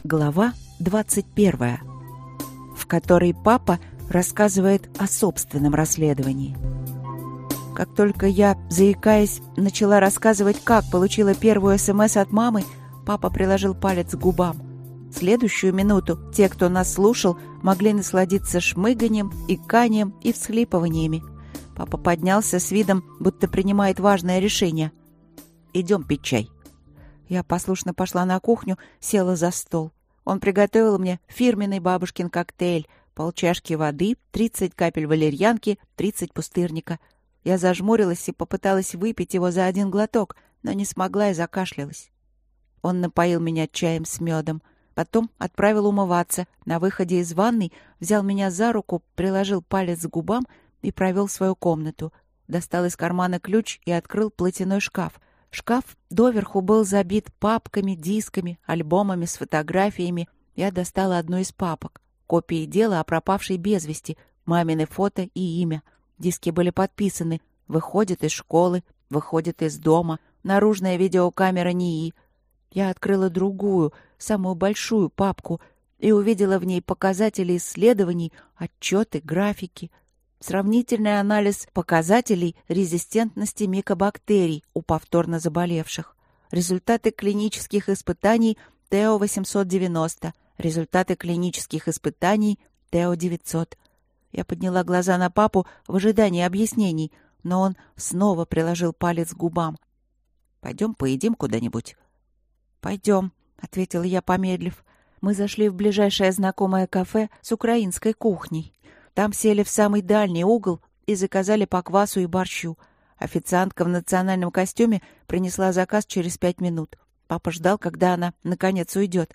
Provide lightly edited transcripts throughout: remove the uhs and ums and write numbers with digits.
Глава 21, в которой папа рассказывает о собственном расследовании. Как только я, заикаясь, начала рассказывать, как получила первую СМС от мамы, папа приложил палец к губам. В следующую минуту те, кто нас слушал, могли насладиться шмыганием, иканием и всхлипываниями. Папа поднялся с видом, будто принимает важное решение. «Идем пить чай». Я послушно пошла на кухню, села за стол. Он приготовил мне фирменный бабушкин коктейль, полчашки воды, 30 капель валерьянки, 30 пустырника. Я зажмурилась и попыталась выпить его за один глоток, но не смогла и закашлялась. Он напоил меня чаем с медом, потом отправил умываться. На выходе из ванной взял меня за руку, приложил палец к губам и провел в свою комнату. Достал из кармана ключ и открыл платяной шкаф. Шкаф доверху был забит папками, дисками, альбомами с фотографиями. Я достала одну из папок. Копии дела о пропавшей без вести, мамины фото и имя. Диски были подписаны. Выходит из школы, выходит из дома. Наружная видеокамера НИИ. Я открыла другую, самую большую папку и увидела в ней показатели исследований, отчеты, графики. Сравнительный анализ показателей резистентности микобактерий у повторно заболевших. Результаты клинических испытаний ТЭО-890. Результаты клинических испытаний ТЭО-900. Я подняла глаза на папу в ожидании объяснений, но он снова приложил палец к губам. «Пойдем поедим куда-нибудь?» «Пойдем», — ответила я, помедлив. Мы зашли в ближайшее знакомое кафе с украинской кухней. Там сели в самый дальний угол и заказали по квасу и борщу. Официантка в национальном костюме принесла заказ через 5 минут. Папа ждал, когда она, наконец, уйдет.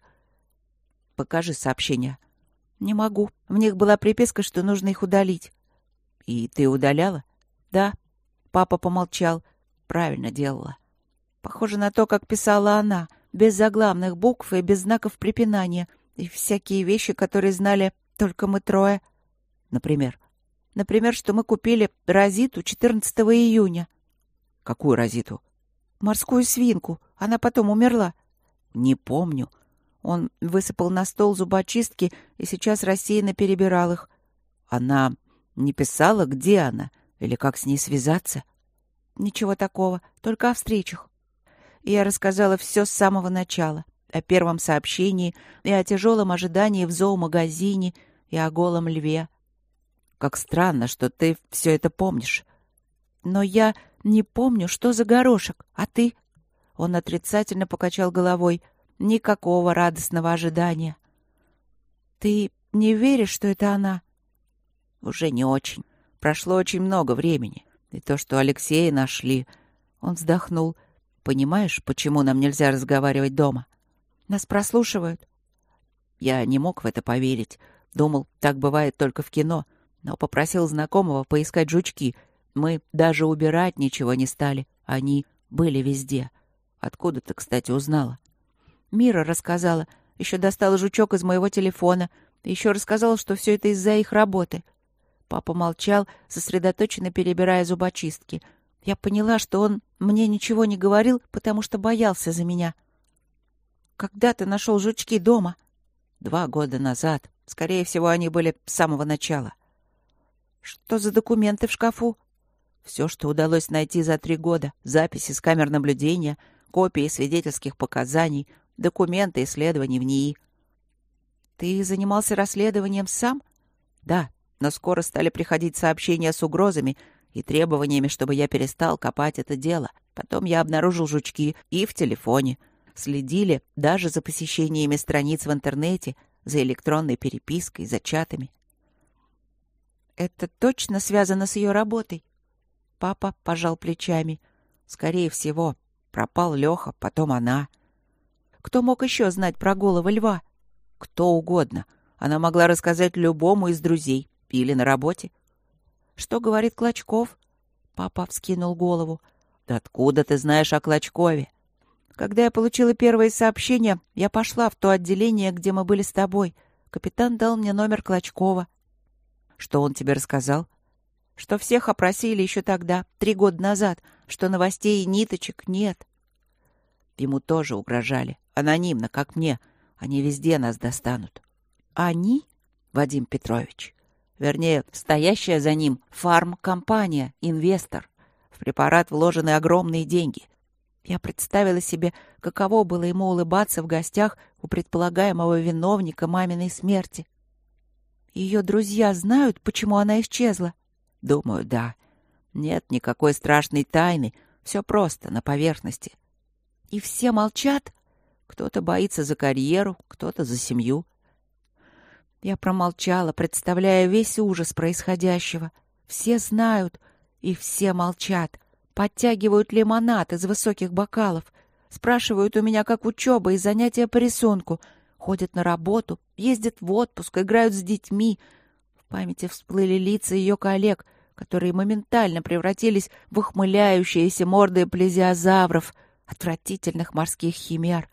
«Покажи сообщения». «Не могу. В них была приписка, что нужно их удалить». «И ты удаляла?» «Да». Папа помолчал. «Правильно делала». Похоже на то, как писала она, без заглавных букв и без знаков препинания, и всякие вещи, которые знали только мы трое. Например? Например, что мы купили розиту 14 июня. Какую розиту? Морскую свинку. Она потом умерла. Не помню. Он высыпал на стол зубочистки и сейчас рассеянно перебирал их. Она не писала, где она, или как с ней связаться? Ничего такого, только о встречах. И я рассказала все с самого начала. О первом сообщении, и о тяжелом ожидании в зоомагазине, и о голом льве. Как странно, что ты все это помнишь. Но я не помню, что за горошек. А ты? Он отрицательно покачал головой. Никакого радостного ожидания. Ты не веришь, что это она? Уже не очень. Прошло очень много времени. И то, что Алексея нашли... Он вздохнул. Понимаешь, почему нам нельзя разговаривать дома? Нас прослушивают. Я не мог в это поверить. Думал, так бывает только в кино. Но попросил знакомого поискать жучки. Мы даже убирать ничего не стали. Они были везде. Откуда ты, кстати, узнала? Мира рассказала. Еще достала жучок из моего телефона. Еще рассказала, что все это из-за их работы. Папа молчал, сосредоточенно перебирая зубочистки. Я поняла, что он мне ничего не говорил, потому что боялся за меня. Когда ты нашел жучки дома? 2 года назад. Скорее всего, они были с самого начала. Что за документы в шкафу? Все, что удалось найти за 3 года. Записи с камер наблюдения, копии свидетельских показаний, документы исследований в НИИ. Ты занимался расследованием сам? Да, но скоро стали приходить сообщения с угрозами и требованиями, чтобы я перестал копать это дело. Потом я обнаружил жучки и в телефоне. Следили даже за посещениями страниц в интернете, за электронной перепиской, за чатами. Это точно связано с ее работой? Папа пожал плечами. Скорее всего, пропал Леха, потом она. Кто мог еще знать про голого льва? Кто угодно. Она могла рассказать любому из друзей или на работе. Что говорит Клочков? Папа вскинул голову. Да откуда ты знаешь о Клочкове? Когда я получила первые сообщения, я пошла в то отделение, где мы были с тобой. Капитан дал мне номер Клочкова. Что он тебе рассказал? Что всех опросили еще тогда, 3 года назад, что новостей и ниточек нет. Ему тоже угрожали. Анонимно, как мне. Они везде нас достанут. Они, Вадим Петрович, вернее, стоящая за ним фармкомпания, инвестор. В препарат вложены огромные деньги. Я представила себе, каково было ему улыбаться в гостях у предполагаемого виновника маминой смерти. Ее друзья знают, почему она исчезла? Думаю, да. Нет никакой страшной тайны. Все просто, на поверхности. И все молчат? Кто-то боится за карьеру, кто-то за семью. Я промолчала, представляя весь ужас происходящего. Все знают, и все молчат. Подтягивают лимонад из высоких бокалов. Спрашивают у меня, как учеба и занятия по рисунку. Ходят на работу, ездят в отпуск, играют с детьми. В памяти всплыли лица ее коллег, которые моментально превратились в ухмыляющиеся морды плезиозавров, отвратительных морских химер.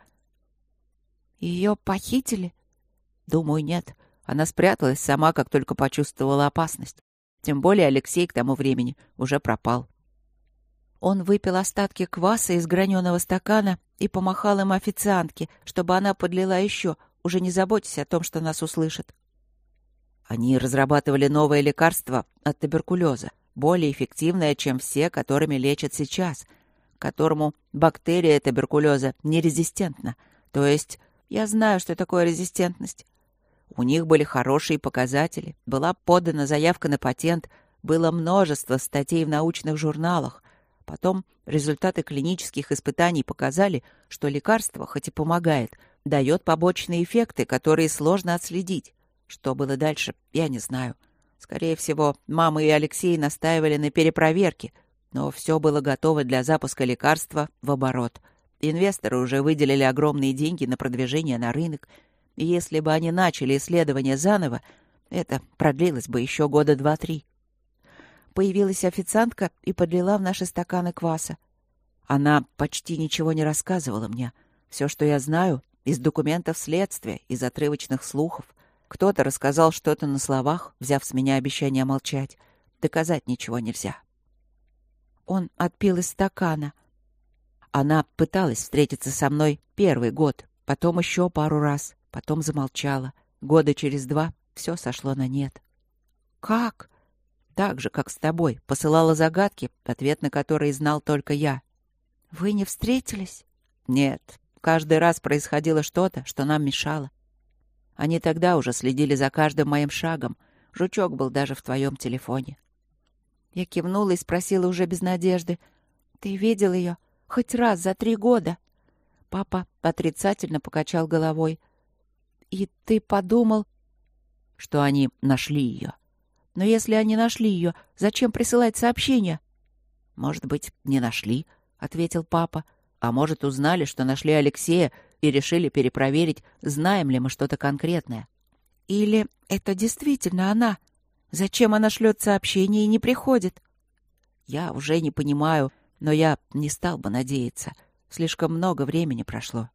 Ее похитили? Думаю, нет. Она спряталась сама, как только почувствовала опасность. Тем более Алексей к тому времени уже пропал. Он выпил остатки кваса из граненого стакана и помахал им официантке, чтобы она подлила еще, уже не заботясь о том, что нас услышат. Они разрабатывали новое лекарство от туберкулеза, более эффективное, чем все, которыми лечат сейчас, к которому бактерия туберкулеза нерезистентна. То есть я знаю, что такое резистентность. У них были хорошие показатели, была подана заявка на патент, было множество статей в научных журналах. Потом результаты клинических испытаний показали, что лекарство, хоть и помогает, дает побочные эффекты, которые сложно отследить. Что было дальше, я не знаю. Скорее всего, мама и Алексей настаивали на перепроверке, но все было готово для запуска лекарства в оборот. Инвесторы уже выделили огромные деньги на продвижение на рынок, и если бы они начали исследование заново, это продлилось бы еще года 2-3. Появилась официантка и подлила в наши стаканы кваса. Она почти ничего не рассказывала мне. Все, что я знаю, из документов следствия, из отрывочных слухов. Кто-то рассказал что-то на словах, взяв с меня обещание молчать. Доказать ничего нельзя. Он отпил из стакана. Она пыталась встретиться со мной первый год, потом еще пару раз, потом замолчала. Года через 2 все сошло на нет. «Как?» Так же, как с тобой, посылала загадки, ответ на которые знал только я. Вы не встретились? Нет. Каждый раз происходило что-то, что нам мешало. Они тогда уже следили за каждым моим шагом. Жучок был даже в твоем телефоне. Я кивнула и спросила уже без надежды. Ты видел ее хоть раз за 3 года? Папа отрицательно покачал головой. И ты подумал, что они нашли ее. Но если они нашли ее, зачем присылать сообщения? Может быть, не нашли, ответил папа. А может, узнали, что нашли Алексея и решили перепроверить, знаем ли мы что-то конкретное. Или это действительно она? Зачем она шлет сообщения и не приходит? Я уже не понимаю, но я не стал бы надеяться. Слишком много времени прошло.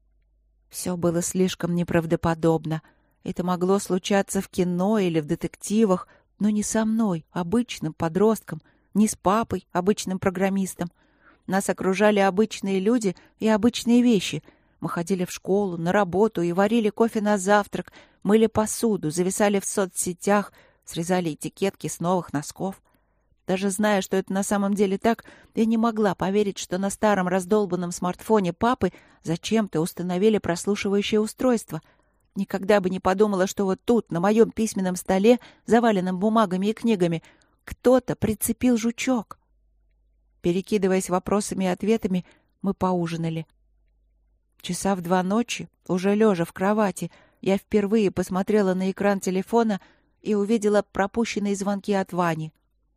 Все было слишком неправдоподобно. Это могло случаться в кино или в детективах, но не со мной, обычным подростком, не с папой, обычным программистом. Нас окружали обычные люди и обычные вещи. Мы ходили в школу, на работу и варили кофе на завтрак, мыли посуду, зависали в соцсетях, срезали этикетки с новых носков. Даже зная, что это на самом деле так, я не могла поверить, что на старом раздолбанном смартфоне папы зачем-то установили прослушивающее устройство. Никогда бы не подумала, что вот тут, на моем письменном столе, заваленном бумагами и книгами, кто-то прицепил жучок. Перекидываясь вопросами и ответами, мы поужинали. Часа в 2 ночи, уже лежа в кровати, я впервые посмотрела на экран телефона и увидела пропущенные звонки от Вани.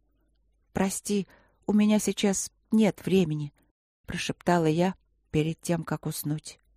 «Прости, у меня сейчас нет времени», — прошептала я перед тем, как уснуть.